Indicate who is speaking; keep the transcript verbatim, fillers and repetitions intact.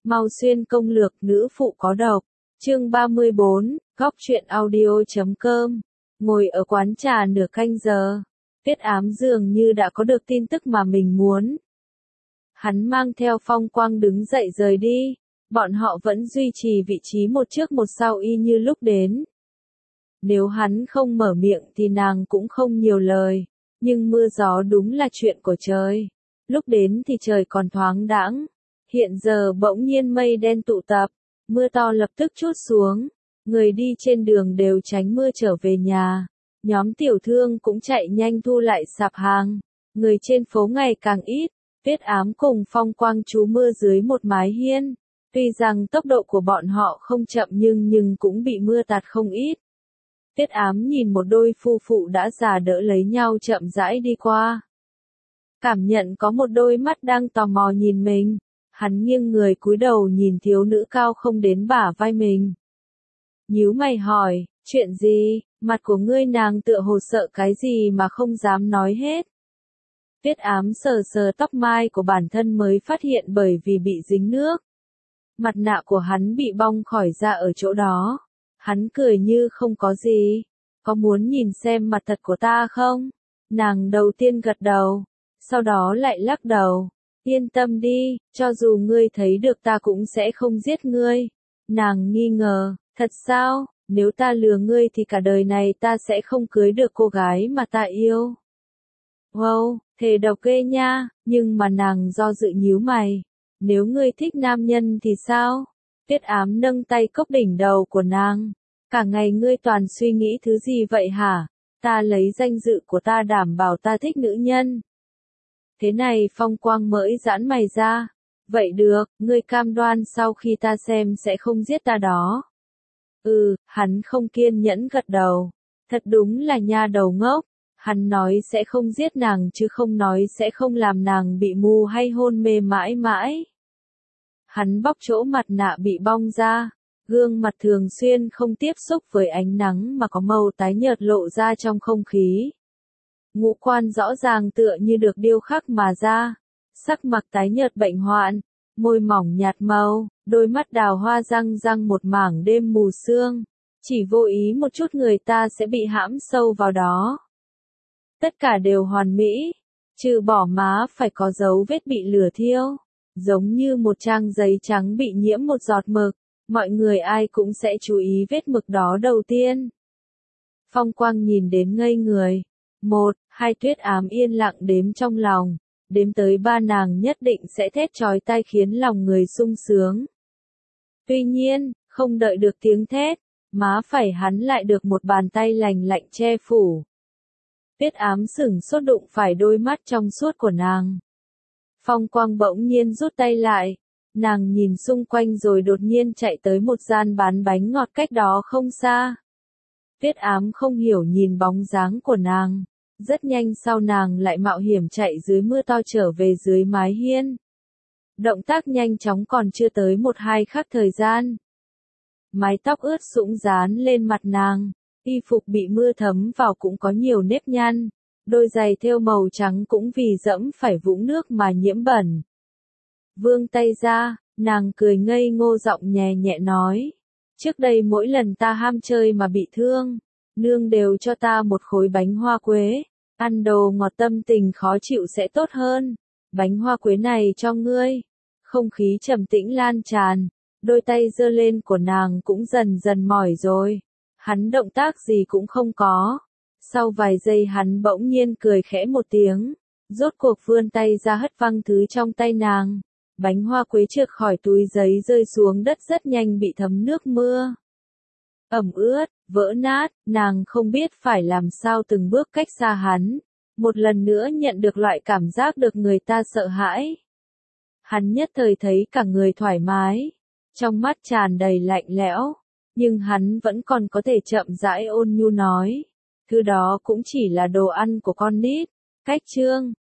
Speaker 1: Mau xuyên công lược nữ phụ có độc. Chương ba mươi bốn, góc truyện audio chấm com. Ngồi ở quán trà nửa canh giờ, Tiết Ám dường như đã có được tin tức mà mình muốn. Hắn mang theo Phong Quang đứng dậy rời đi, bọn họ vẫn duy trì vị trí một trước một sau y như lúc đến. Nếu hắn không mở miệng thì nàng cũng không nhiều lời, nhưng mưa gió đúng là chuyện của trời. Lúc đến thì trời còn thoáng đãng, hiện giờ bỗng nhiên mây đen tụ tập, mưa to lập tức trút xuống, người đi trên đường đều tránh mưa trở về nhà, nhóm tiểu thương cũng chạy nhanh thu lại sạp hàng, người trên phố ngày càng ít, Tiết Ám cùng Phong Quang trú mưa dưới một mái hiên, tuy rằng tốc độ của bọn họ không chậm nhưng nhưng cũng bị mưa tạt không ít. Tiết Ám nhìn một đôi phu phụ đã già đỡ lấy nhau chậm rãi đi qua. Cảm nhận có một đôi mắt đang tò mò nhìn mình, hắn nghiêng người cúi đầu nhìn thiếu nữ cao không đến bả vai mình. Nhíu mày hỏi, chuyện gì, mặt của ngươi nàng tựa hồ sợ cái gì mà không dám nói hết. Tiết Ám sờ sờ tóc mai của bản thân mới phát hiện bởi vì bị dính nước. Mặt nạ của hắn bị bong khỏi ra ở chỗ đó. Hắn cười như không có gì. Có muốn nhìn xem mặt thật của ta không? Nàng đầu tiên gật đầu, sau đó lại lắc đầu. Yên tâm đi, cho dù ngươi thấy được ta cũng sẽ không giết ngươi. Nàng nghi ngờ, thật sao, nếu ta lừa ngươi thì cả đời này ta sẽ không cưới được cô gái mà ta yêu. Wow, thề độc ghê nha, nhưng mà nàng do dự nhíu mày. Nếu ngươi thích nam nhân thì sao? Tiết Ám nâng tay cốc đỉnh đầu của nàng. Cả ngày ngươi toàn suy nghĩ thứ gì vậy hả? Ta lấy danh dự của ta đảm bảo ta thích nữ nhân. Thế này Phong Quang mới giãn mày ra. Vậy được, ngươi cam đoan sau khi ta xem sẽ không giết ta đó. Ừ, hắn không kiên nhẫn gật đầu. Thật đúng là nha đầu ngốc. Hắn nói sẽ không giết nàng chứ không nói sẽ không làm nàng bị mù hay hôn mê mãi mãi. Hắn bóc chỗ mặt nạ bị bong ra, gương mặt thường xuyên không tiếp xúc với ánh nắng mà có màu tái nhợt lộ ra trong không khí. Ngũ quan rõ ràng tựa như được điêu khắc mà ra, sắc mặt tái nhợt bệnh hoạn, môi mỏng nhạt màu, đôi mắt đào hoa răng răng một mảng đêm mù sương, chỉ vô ý một chút người ta sẽ bị hãm sâu vào đó. Tất cả đều hoàn mỹ, trừ bỏ má phải có dấu vết bị lửa thiêu, giống như một trang giấy trắng bị nhiễm một giọt mực, mọi người ai cũng sẽ chú ý vết mực đó đầu tiên. Phong Quang nhìn đến ngây người, một, hai Tuyết Ám yên lặng đếm trong lòng, đếm tới ba nàng nhất định sẽ thét chói tai khiến lòng người sung sướng. Tuy nhiên, không đợi được tiếng thét, má phải hắn lại được một bàn tay lành lạnh che phủ. Tiết Ám sửng sốt đụng phải đôi mắt trong suốt của nàng. Phong Quang bỗng nhiên rút tay lại, nàng nhìn xung quanh rồi đột nhiên chạy tới một gian bán bánh ngọt cách đó không xa. Tiết Ám không hiểu nhìn bóng dáng của nàng, rất nhanh sau nàng lại mạo hiểm chạy dưới mưa to trở về dưới mái hiên. Động tác nhanh chóng còn chưa tới một hai khắc thời gian. Mái tóc ướt sũng dán lên mặt nàng. Y phục bị mưa thấm vào cũng có nhiều nếp nhăn, đôi giày thêu màu trắng cũng vì dẫm phải vũng nước mà nhiễm bẩn. Vươn tay ra, nàng cười ngây ngô giọng nhẹ nhẹ nói, trước đây mỗi lần ta ham chơi mà bị thương, nương đều cho ta một khối bánh hoa quế, ăn đồ ngọt tâm tình khó chịu sẽ tốt hơn, bánh hoa quế này cho ngươi. Không khí trầm tĩnh lan tràn, đôi tay giơ lên của nàng cũng dần dần mỏi rồi. Hắn động tác gì cũng không có. Sau vài giây hắn bỗng nhiên cười khẽ một tiếng, rốt cuộc vươn tay ra hất văng thứ trong tay nàng. Bánh hoa quế trượt khỏi túi giấy rơi xuống đất rất nhanh bị thấm nước mưa. Ẩm ướt, vỡ nát, nàng không biết phải làm sao từng bước cách xa hắn. Một lần nữa nhận được loại cảm giác được người ta sợ hãi. Hắn nhất thời thấy cả người thoải mái, trong mắt tràn đầy lạnh lẽo. Nhưng hắn vẫn còn có thể chậm rãi ôn nhu nói. Thứ đó cũng chỉ là đồ ăn của con nít. Cách chương